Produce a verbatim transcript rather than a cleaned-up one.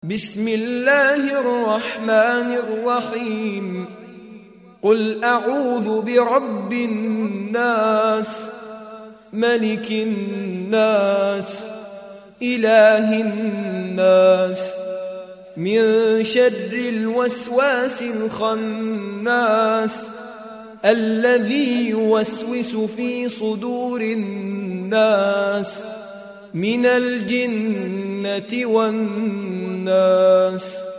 بسم الله الرحمن الرحيم قل أعوذ برب الناس ملك الناس إله الناس من شر الوسواس الخناس الذي يوسوس في صدور الناس من الجنة والناس